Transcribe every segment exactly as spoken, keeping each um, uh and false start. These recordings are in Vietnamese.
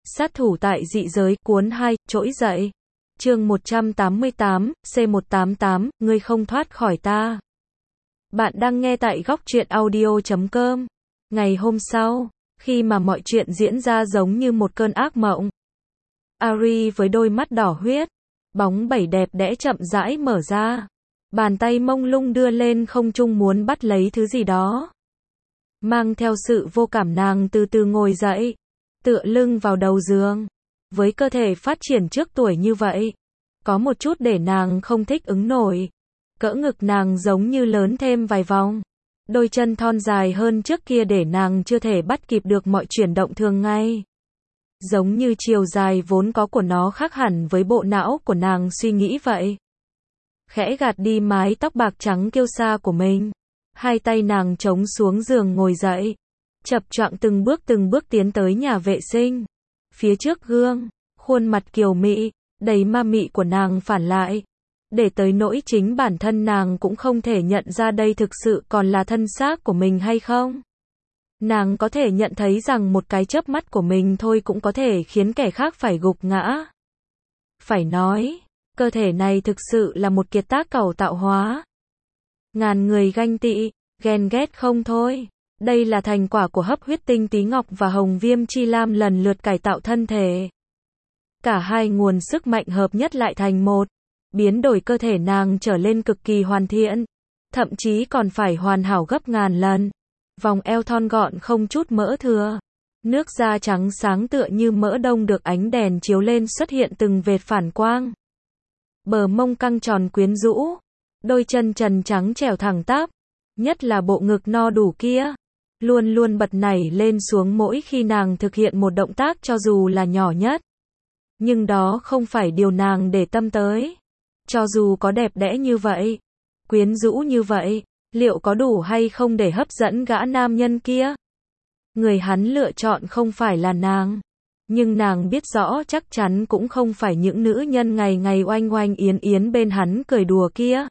Sát thủ tại dị giới, cuốn hai, trỗi dậy. Chương một trăm tám mươi tám, C một tám tám, ngươi không thoát khỏi ta. Bạn đang nghe tại góc truyện audio chấm com. Ngày hôm sau, khi mà mọi chuyện diễn ra giống như một cơn ác mộng, Ari với đôi mắt đỏ huyết, bóng bẩy đẹp đẽ chậm rãi mở ra. Bàn tay mông lung đưa lên không trung muốn bắt lấy thứ gì đó. Mang theo sự vô cảm nàng từ từ ngồi dậy, tựa lưng vào đầu giường. Với cơ thể phát triển trước tuổi như vậy, có một chút để nàng không thích ứng nổi. Cỡ ngực nàng giống như lớn thêm vài vòng. Đôi chân thon dài hơn trước kia để nàng chưa thể bắt kịp được mọi chuyển động thường ngày. Giống như chiều dài vốn có của nó khác hẳn với bộ não của nàng suy nghĩ vậy. Khẽ gạt đi mái tóc bạc trắng kiêu sa của mình. Hai tay nàng chống xuống giường ngồi dậy. Chập choạng từng bước từng bước tiến tới nhà vệ sinh. Phía trước gương, khuôn mặt kiều mị, đầy ma mị của nàng phản lại. Để tới nỗi chính bản thân nàng cũng không thể nhận ra đây thực sự còn là thân xác của mình hay không. Nàng có thể nhận thấy rằng một cái chớp mắt của mình thôi cũng có thể khiến kẻ khác phải gục ngã. Phải nói, cơ thể này thực sự là một kiệt tác cầu tạo hóa. Ngàn người ganh tị, ghen ghét không thôi. Đây là thành quả của hấp huyết tinh tí ngọc và hồng viêm chi lam lần lượt cải tạo thân thể. Cả hai nguồn sức mạnh hợp nhất lại thành một, biến đổi cơ thể nàng trở lên cực kỳ hoàn thiện, thậm chí còn phải hoàn hảo gấp ngàn lần. Vòng eo thon gọn không chút mỡ thừa, nước da trắng sáng tựa như mỡ đông được ánh đèn chiếu lên xuất hiện từng vệt phản quang. Bờ mông căng tròn quyến rũ, đôi chân trần trắng trẻo thẳng tắp, nhất là bộ ngực no đủ kia, luôn luôn bật nảy lên xuống mỗi khi nàng thực hiện một động tác cho dù là nhỏ nhất. Nhưng đó không phải điều nàng để tâm tới. Cho dù có đẹp đẽ như vậy, quyến rũ như vậy, liệu có đủ hay không để hấp dẫn gã nam nhân kia? Người hắn lựa chọn không phải là nàng. Nhưng nàng biết rõ chắc chắn cũng không phải những nữ nhân ngày ngày oanh oanh yến yến bên hắn cười đùa kia.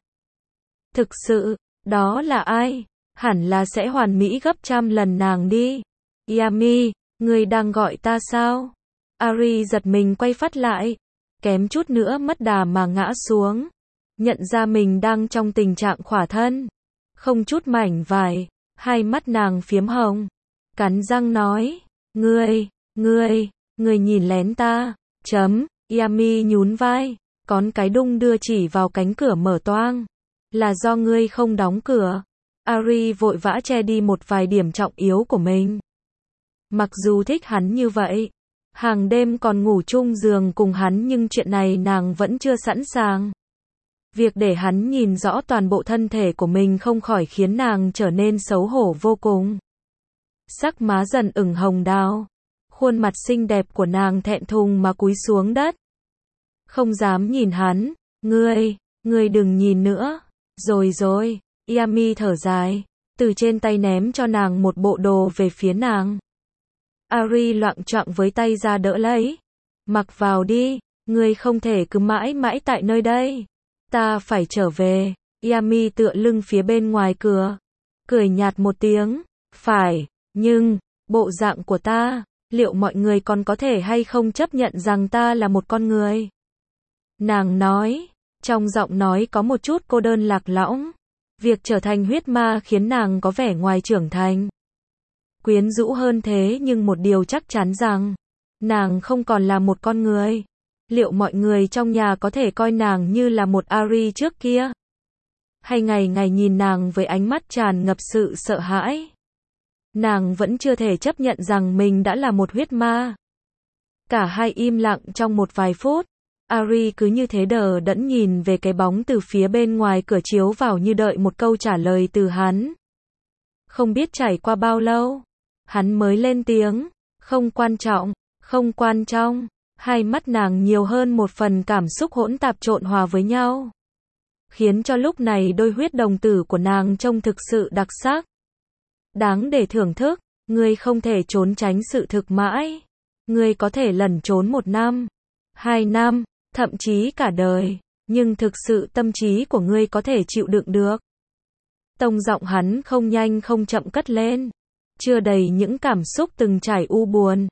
Thực sự, đó là ai? Hẳn là sẽ hoàn mỹ gấp trăm lần nàng đi. Yami, ngươi đang gọi ta sao? Ari giật mình quay phát lại, kém chút nữa mất đà mà ngã xuống. Nhận ra mình đang trong tình trạng khỏa thân, không chút mảnh vải, hai mắt nàng phiếm hồng. Cắn răng nói, ngươi, ngươi, ngươi nhìn lén ta, chấm, Yami nhún vai, cón cái đung đưa chỉ vào cánh cửa mở toang. Là do ngươi không đóng cửa. Ari vội vã che đi một vài điểm trọng yếu của mình. Mặc dù thích hắn như vậy, hàng đêm còn ngủ chung giường cùng hắn nhưng chuyện này nàng vẫn chưa sẵn sàng. Việc để hắn nhìn rõ toàn bộ thân thể của mình không khỏi khiến nàng trở nên xấu hổ vô cùng. Sắc má dần ửng hồng đào, khuôn mặt xinh đẹp của nàng thẹn thùng mà cúi xuống đất. Không dám nhìn hắn, ngươi, ngươi đừng nhìn nữa. Rồi rồi, Yami thở dài, từ trên tay ném cho nàng một bộ đồ về phía nàng. Ari loạng choạng với tay ra đỡ lấy. Mặc vào đi, ngươi không thể cứ mãi mãi tại nơi đây. Ta phải trở về. Yami tựa lưng phía bên ngoài cửa, cười nhạt một tiếng. Phải, nhưng, bộ dạng của ta, liệu mọi người còn có thể hay không chấp nhận rằng ta là một con người? Nàng nói, trong giọng nói có một chút cô đơn lạc lõng. Việc trở thành huyết ma khiến nàng có vẻ ngoài trưởng thành, quyến rũ hơn thế nhưng một điều chắc chắn rằng, nàng không còn là một con người. Liệu mọi người trong nhà có thể coi nàng như là một Ari trước kia? Hay ngày ngày nhìn nàng với ánh mắt tràn ngập sự sợ hãi? Nàng vẫn chưa thể chấp nhận rằng mình đã là một huyết ma. Cả hai im lặng trong một vài phút. Ari cứ như thế đờ đẫn nhìn về cái bóng từ phía bên ngoài cửa chiếu vào như đợi một câu trả lời từ hắn. Không biết trải qua bao lâu, hắn mới lên tiếng, không quan trọng, không quan trọng. Hai mắt nàng nhiều hơn một phần cảm xúc hỗn tạp trộn hòa với nhau, khiến cho lúc này đôi huyết đồng tử của nàng trông thực sự đặc sắc. Đáng để thưởng thức, ngươi không thể trốn tránh sự thực mãi. Ngươi có thể lẩn trốn một năm, hai năm, thậm chí cả đời, nhưng thực sự tâm trí của ngươi có thể chịu đựng được. Tông giọng hắn không nhanh không chậm cất lên, chưa đầy những cảm xúc từng trải u buồn.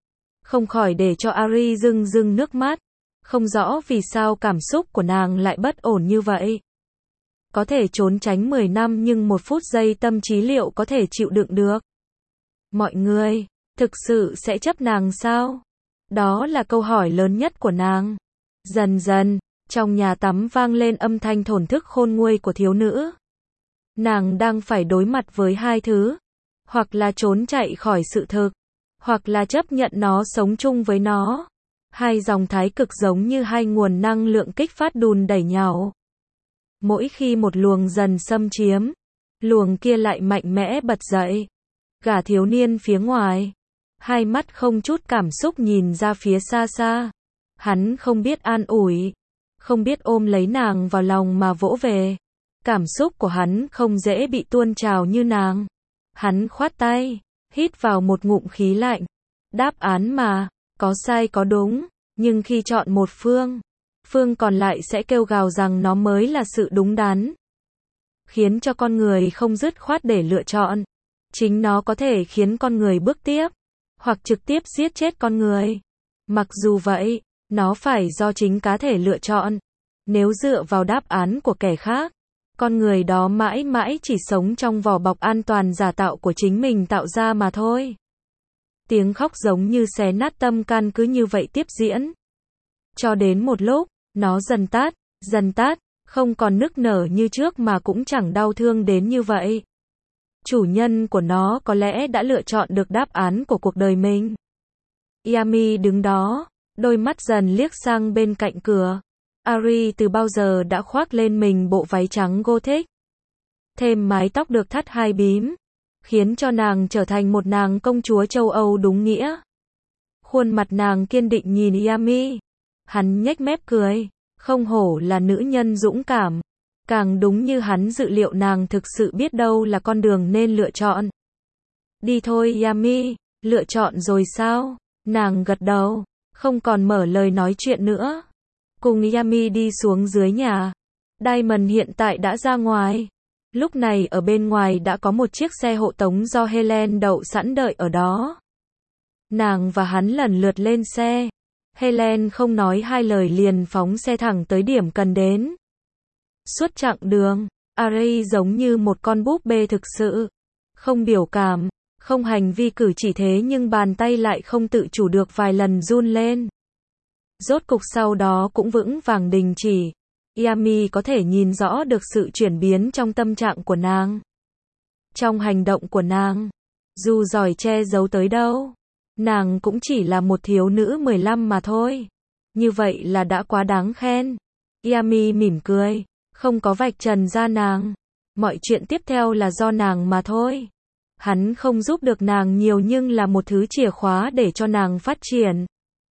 không khỏi để cho Ari rưng rưng nước mắt. Không rõ vì sao cảm xúc của nàng lại bất ổn như vậy. Có thể trốn tránh mười năm nhưng một phút giây tâm trí liệu có thể chịu đựng được. Mọi người, thực sự sẽ chấp nàng sao? Đó là câu hỏi lớn nhất của nàng. Dần dần, trong nhà tắm vang lên âm thanh thổn thức khôn nguôi của thiếu nữ. Nàng đang phải đối mặt với hai thứ. Hoặc là trốn chạy khỏi sự thực. Hoặc là chấp nhận nó sống chung với nó. Hai dòng thái cực giống như hai nguồn năng lượng kích phát đùn đẩy nhau. Mỗi khi một luồng dần xâm chiếm, luồng kia lại mạnh mẽ bật dậy. Gã thiếu niên phía ngoài, hai mắt không chút cảm xúc nhìn ra phía xa xa. Hắn không biết an ủi, không biết ôm lấy nàng vào lòng mà vỗ về. Cảm xúc của hắn không dễ bị tuôn trào như nàng. Hắn khoát tay, hít vào một ngụm khí lạnh. Đáp án mà, có sai có đúng, nhưng khi chọn một phương, phương còn lại sẽ kêu gào rằng nó mới là sự đúng đắn. Khiến cho con người không dứt khoát để lựa chọn. Chính nó có thể khiến con người bước tiếp, hoặc trực tiếp giết chết con người. Mặc dù vậy, nó phải do chính cá thể lựa chọn. Nếu dựa vào đáp án của kẻ khác, con người đó mãi mãi chỉ sống trong vỏ bọc an toàn giả tạo của chính mình tạo ra mà thôi. Tiếng khóc giống như xé nát tâm can cứ như vậy tiếp diễn. Cho đến một lúc, nó dần tát, dần tát, không còn nức nở như trước mà cũng chẳng đau thương đến như vậy. Chủ nhân của nó có lẽ đã lựa chọn được đáp án của cuộc đời mình. Yami đứng đó, đôi mắt dần liếc sang bên cạnh cửa. Ari từ bao giờ đã khoác lên mình bộ váy trắng gothic. Thêm mái tóc được thắt hai bím, khiến cho nàng trở thành một nàng công chúa châu Âu đúng nghĩa. Khuôn mặt nàng kiên định nhìn Yami. Hắn nhếch mép cười, không hổ là nữ nhân dũng cảm. Càng đúng như hắn dự liệu nàng thực sự biết đâu là con đường nên lựa chọn. Đi thôi Yami, lựa chọn rồi sao? Nàng gật đầu, không còn mở lời nói chuyện nữa. Cùng Yami đi xuống dưới nhà. Diamond hiện tại đã ra ngoài. Lúc này ở bên ngoài đã có một chiếc xe hộ tống do Helen đậu sẵn đợi ở đó. Nàng và hắn lần lượt lên xe. Helen không nói hai lời liền phóng xe thẳng tới điểm cần đến. Suốt chặng đường, Ari giống như một con búp bê thực sự. Không biểu cảm, không hành vi cử chỉ thế nhưng bàn tay lại không tự chủ được vài lần run lên. Rốt cục sau đó cũng vững vàng đình chỉ. Yami có thể nhìn rõ được sự chuyển biến trong tâm trạng của nàng. Trong hành động của nàng. Dù giỏi che giấu tới đâu, nàng cũng chỉ là một thiếu nữ mười lăm mà thôi. Như vậy là đã quá đáng khen. Yami mỉm cười, không có vạch trần ra nàng. Mọi chuyện tiếp theo là do nàng mà thôi. Hắn không giúp được nàng nhiều nhưng là một thứ chìa khóa để cho nàng phát triển.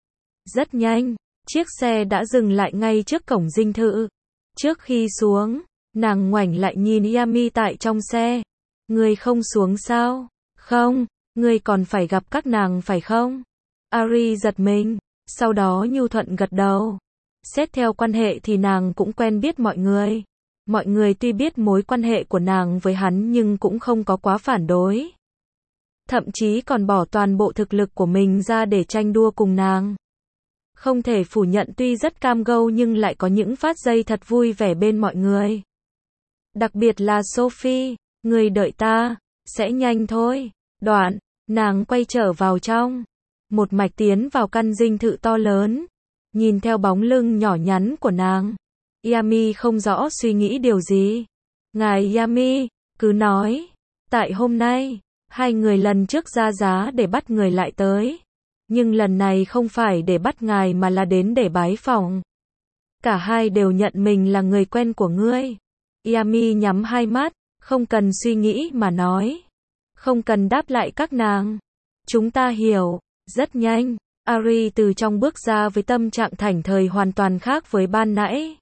Rất nhanh, chiếc xe đã dừng lại ngay trước cổng dinh thự. Trước khi xuống, nàng ngoảnh lại nhìn Yami tại trong xe. Ngươi không xuống sao? Không, ngươi còn phải gặp các nàng phải không? Ari giật mình, sau đó nhu thuận gật đầu. Xét theo quan hệ thì nàng cũng quen biết mọi người. Mọi người tuy biết mối quan hệ của nàng với hắn nhưng cũng không có quá phản đối. Thậm chí còn bỏ toàn bộ thực lực của mình ra để tranh đua cùng nàng. Không thể phủ nhận tuy rất cam go nhưng lại có những phát giây thật vui vẻ bên mọi người. Đặc biệt là Sophie, người đợi ta, sẽ nhanh thôi. Đoạn, nàng quay trở vào trong. Một mạch tiến vào căn dinh thự to lớn. Nhìn theo bóng lưng nhỏ nhắn của nàng. Yami không rõ suy nghĩ điều gì. Ngài Yami, cứ nói. Tại hôm nay, hai người lần trước ra giá để bắt người lại tới. Nhưng lần này không phải để bắt ngài mà là đến để bái phỏng. Cả hai đều nhận mình là người quen của ngươi. Yami nhắm hai mắt, không cần suy nghĩ mà nói. Không cần đáp lại các nàng. Chúng ta hiểu. Rất nhanh, Ari từ trong bước ra với tâm trạng thảnh thơi hoàn toàn khác với ban nãy.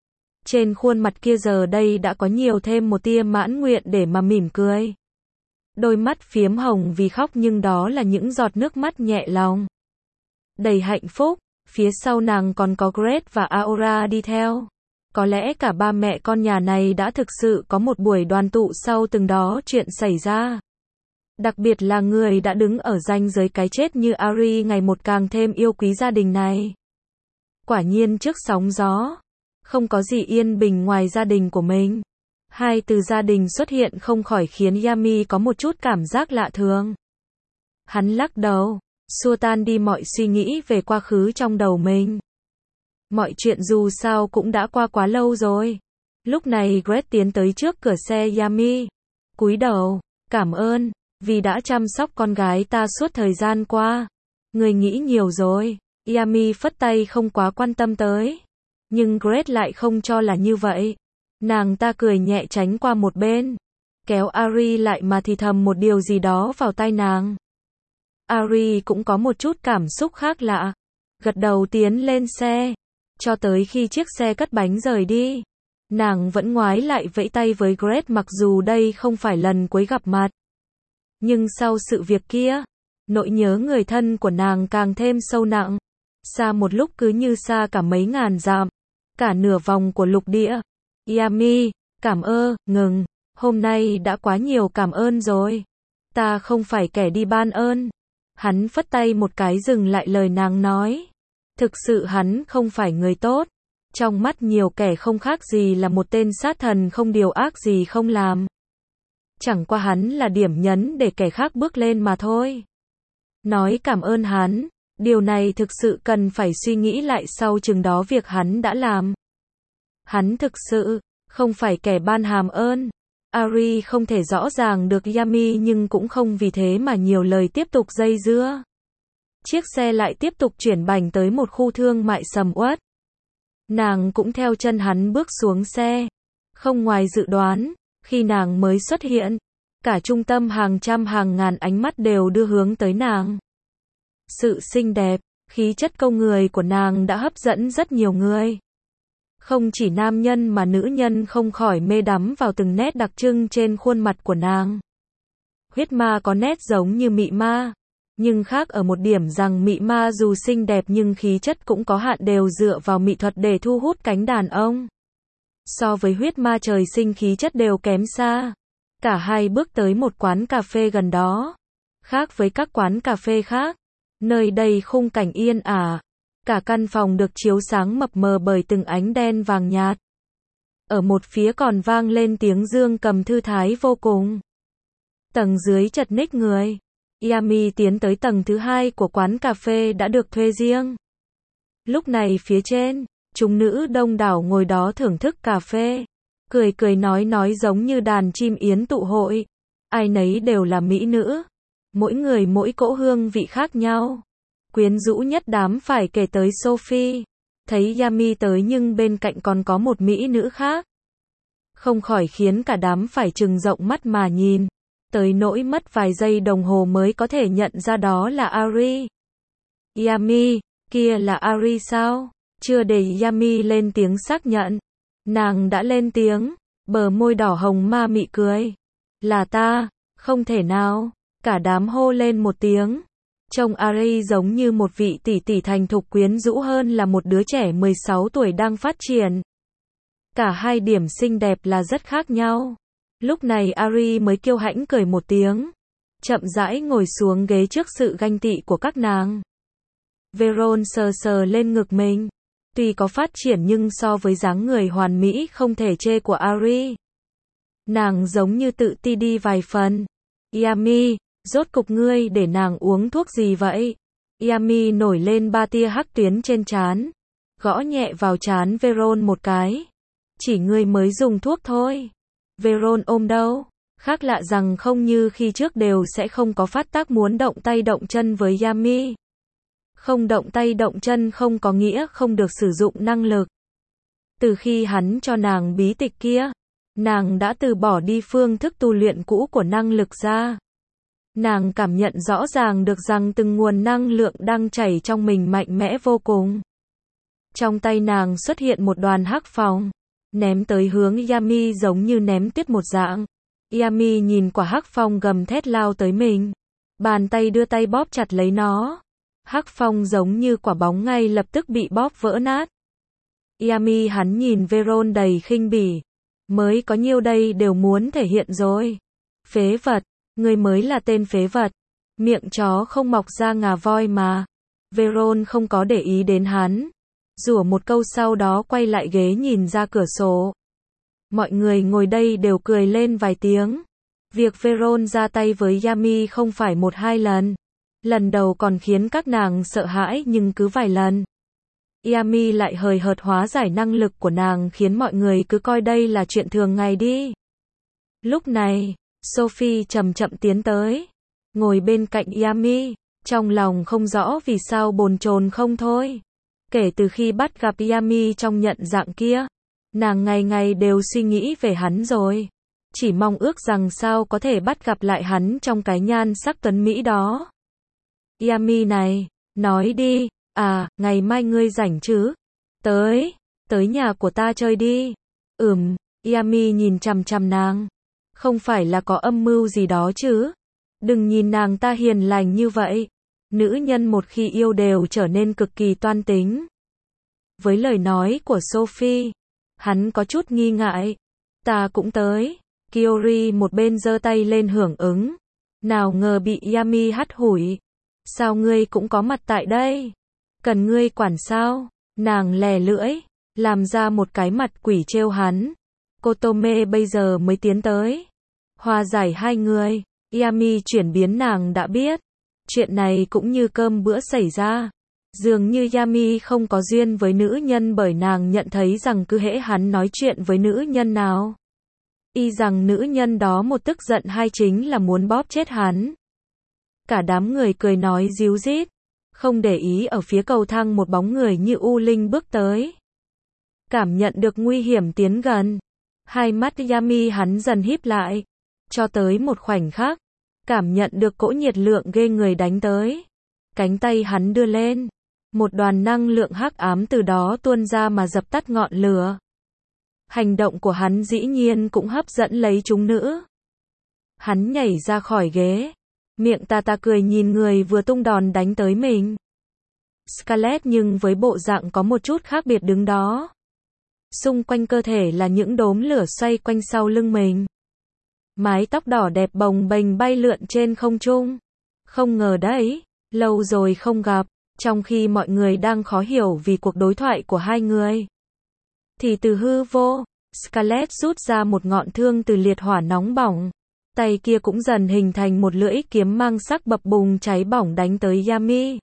Trên khuôn mặt kia giờ đây đã có nhiều thêm một tia mãn nguyện để mà mỉm cười. Đôi mắt phiếm hồng vì khóc nhưng đó là những giọt nước mắt nhẹ lòng. Đầy hạnh phúc, phía sau nàng còn có Grace và Aura đi theo. Có lẽ cả ba mẹ con nhà này đã thực sự có một buổi đoàn tụ sau từng đó chuyện xảy ra. Đặc biệt là người đã đứng ở ranh giới cái chết như Ari ngày một càng thêm yêu quý gia đình này. Quả nhiên trước sóng gió, không có gì yên bình ngoài gia đình của mình. Hai từ gia đình xuất hiện không khỏi khiến Yami có một chút cảm giác lạ thường. Hắn lắc đầu, xua tan đi mọi suy nghĩ về quá khứ trong đầu mình. Mọi chuyện dù sao cũng đã qua quá lâu rồi. Lúc này Greg tiến tới trước cửa xe Yami. Cúi đầu, cảm ơn, vì đã chăm sóc con gái ta suốt thời gian qua. Người nghĩ nhiều rồi. Yami phất tay không quá quan tâm tới. Nhưng Greg lại không cho là như vậy. Nàng ta cười nhẹ tránh qua một bên. Kéo Ari lại mà thì thầm một điều gì đó vào tai nàng. Ari cũng có một chút cảm xúc khác lạ. Gật đầu tiến lên xe. Cho tới khi chiếc xe cất bánh rời đi. Nàng vẫn ngoái lại vẫy tay với Greg mặc dù đây không phải lần cuối gặp mặt. Nhưng sau sự việc kia, nỗi nhớ người thân của nàng càng thêm sâu nặng. Xa một lúc cứ như xa cả mấy ngàn dặm. Cả nửa vòng của lục địa. Yami, cảm ơn, ngừng. Hôm nay đã quá nhiều cảm ơn rồi. Ta không phải kẻ đi ban ơn. Hắn phất tay một cái dừng lại lời nàng nói. Thực sự hắn không phải người tốt. Trong mắt nhiều kẻ không khác gì là một tên sát thần không điều ác gì không làm. Chẳng qua hắn là điểm nhấn để kẻ khác bước lên mà thôi. Nói cảm ơn hắn, điều này thực sự cần phải suy nghĩ lại sau chừng đó việc hắn đã làm. Hắn thực sự không phải kẻ ban hàm ơn. Ari không thể rõ ràng được Yami nhưng cũng không vì thế mà nhiều lời tiếp tục dây dưa. Chiếc xe lại tiếp tục chuyển bành tới một khu thương mại sầm uất. Nàng cũng theo chân hắn bước xuống xe. Không ngoài dự đoán, khi nàng mới xuất hiện, cả trung tâm hàng trăm hàng ngàn ánh mắt đều đưa hướng tới nàng. Sự xinh đẹp, khí chất câu người của nàng đã hấp dẫn rất nhiều người. Không chỉ nam nhân mà nữ nhân không khỏi mê đắm vào từng nét đặc trưng trên khuôn mặt của nàng. Huyết ma có nét giống như mị ma, nhưng khác ở một điểm rằng mị ma dù xinh đẹp nhưng khí chất cũng có hạn đều dựa vào mỹ thuật để thu hút cánh đàn ông. So với huyết ma trời sinh khí chất đều kém xa. Cả hai bước tới một quán cà phê gần đó. Khác với các quán cà phê khác, nơi đây khung cảnh yên ả. Cả căn phòng được chiếu sáng mập mờ bởi từng ánh đen vàng nhạt. Ở một phía còn vang lên tiếng dương cầm thư thái vô cùng. Tầng dưới chật ních người. Yami tiến tới tầng thứ hai của quán cà phê đã được thuê riêng. Lúc này phía trên, chúng nữ đông đảo ngồi đó thưởng thức cà phê. Cười cười nói nói giống như đàn chim yến tụ hội. Ai nấy đều là mỹ nữ. Mỗi người mỗi cỗ hương vị khác nhau. Quyến rũ nhất đám phải kể tới Sophie. Thấy Yami tới nhưng bên cạnh còn có một mỹ nữ khác. Không khỏi khiến cả đám phải trừng rộng mắt mà nhìn. Tới nỗi mất vài giây đồng hồ mới có thể nhận ra đó là Ari. Yami, kia là Ari sao? Chưa để Yami lên tiếng xác nhận. Nàng đã lên tiếng, bờ môi đỏ hồng ma mị cười. Là ta, không thể nào. Cả đám hô lên một tiếng. Trông Ari giống như một vị tỷ tỷ thành thục quyến rũ hơn là một đứa trẻ mười sáu tuổi đang phát triển. Cả hai điểm xinh đẹp là rất khác nhau. Lúc này Ari mới kiêu hãnh cười một tiếng. Chậm rãi ngồi xuống ghế trước sự ganh tị của các nàng. Veron sờ sờ lên ngực mình. Tuy có phát triển nhưng so với dáng người hoàn mỹ không thể chê của Ari. Nàng giống như tự ti đi vài phần. Yami, rốt cục ngươi để nàng uống thuốc gì vậy? Yami nổi lên ba tia hắc tuyến trên trán. Gõ nhẹ vào trán Veron một cái. Chỉ ngươi mới dùng thuốc thôi. Veron ôm đâu? Khác lạ rằng không như khi trước đều sẽ không có phát tác muốn động tay động chân với Yami. Không động tay động chân không có nghĩa không được sử dụng năng lực. Từ khi hắn cho nàng bí tịch kia, nàng đã từ bỏ đi phương thức tu luyện cũ của năng lực ra. Nàng cảm nhận rõ ràng được rằng từng nguồn năng lượng đang chảy trong mình mạnh mẽ vô cùng. Trong tay nàng xuất hiện một đoàn hắc phong, ném tới hướng Yami giống như ném tuyết một dạng. Yami nhìn quả hắc phong gầm thét lao tới mình. Bàn tay đưa tay bóp chặt lấy nó. Hắc phong giống như quả bóng ngay lập tức bị bóp vỡ nát. Yami hắn nhìn Veron đầy khinh bỉ. Mới có nhiêu đây đều muốn thể hiện rồi. Phế vật, Ngươi mới là tên phế vật. Miệng chó không mọc ra ngà voi mà. Veron không có để ý đến hắn. Rủa một câu sau đó quay lại ghế nhìn ra cửa sổ. Mọi người ngồi đây đều cười lên vài tiếng. Việc Veron ra tay với Yami không phải một hai lần. Lần đầu còn khiến các nàng sợ hãi nhưng cứ vài lần. Yami lại hời hợt hóa giải năng lực của nàng khiến mọi người cứ coi đây là chuyện thường ngày đi. Lúc này, Sophie chậm chậm tiến tới. Ngồi bên cạnh Yami. Trong lòng không rõ vì sao bồn chồn không thôi. Kể từ khi bắt gặp Yami trong nhận dạng kia, nàng ngày ngày đều suy nghĩ về hắn rồi. Chỉ mong ước rằng sao có thể bắt gặp lại hắn trong cái nhan sắc tuấn mỹ đó. Yami này, nói đi, à, ngày mai ngươi rảnh chứ? Tới, tới nhà của ta chơi đi. Ừm, Yami nhìn chằm chằm nàng. Không phải là có âm mưu gì đó chứ? Đừng nhìn nàng ta hiền lành như vậy. Nữ nhân một khi yêu đều trở nên cực kỳ toan tính. Với lời nói của Sophie, hắn có chút nghi ngại. Ta cũng tới. Kiori một bên giơ tay lên hưởng ứng. Nào ngờ bị Yami hắt hủi. Sao ngươi cũng có mặt tại đây? Cần ngươi quản sao? Nàng lè lưỡi, làm ra một cái mặt quỷ trêu hắn. Kotome bây giờ mới tiến tới. Hòa giải hai người. Yami chuyển biến nàng đã biết. Chuyện này cũng như cơm bữa xảy ra. Dường như Yami không có duyên với nữ nhân bởi nàng nhận thấy rằng cứ hễ hắn nói chuyện với nữ nhân nào, y rằng nữ nhân đó một tức giận hai chính là muốn bóp chết hắn. Cả đám người cười nói ríu rít, không để ý ở phía cầu thang một bóng người như U Linh bước tới. Cảm nhận được nguy hiểm tiến gần, hai mắt Yami hắn dần híp lại, cho tới một khoảnh khắc, cảm nhận được cỗ nhiệt lượng ghê người đánh tới. Cánh tay hắn đưa lên, một đoàn năng lượng hắc ám từ đó tuôn ra mà dập tắt ngọn lửa. Hành động của hắn dĩ nhiên cũng hấp dẫn lấy chúng nữ. Hắn nhảy ra khỏi ghế, miệng ta ta cười nhìn người vừa tung đòn đánh tới mình. Scarlett nhưng với bộ dạng có một chút khác biệt đứng đó. Xung quanh cơ thể là những đốm lửa xoay quanh sau lưng mình. Mái tóc đỏ đẹp bồng bềnh bay lượn trên không trung. Không ngờ đấy, lâu rồi không gặp, trong khi mọi người đang khó hiểu vì cuộc đối thoại của hai người. Thì từ hư vô, Scarlett rút ra một ngọn thương từ liệt hỏa nóng bỏng. Tay kia cũng dần hình thành một lưỡi kiếm mang sắc bập bùng cháy bỏng đánh tới Yami.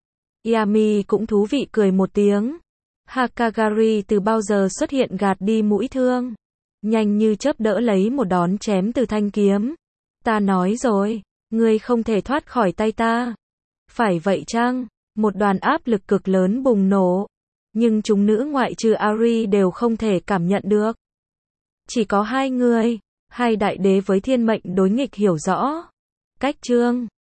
Yami cũng thú vị cười một tiếng. Hakagari từ bao giờ xuất hiện gạt đi mũi thương. Nhanh như chớp đỡ lấy một đón chém từ thanh kiếm. Ta nói rồi, ngươi không thể thoát khỏi tay ta. Phải vậy chăng? Một đoàn áp lực cực lớn bùng nổ. Nhưng chúng nữ ngoại trừ Ari đều không thể cảm nhận được. Chỉ có hai người, hai đại đế với thiên mệnh đối nghịch hiểu rõ. Cách chương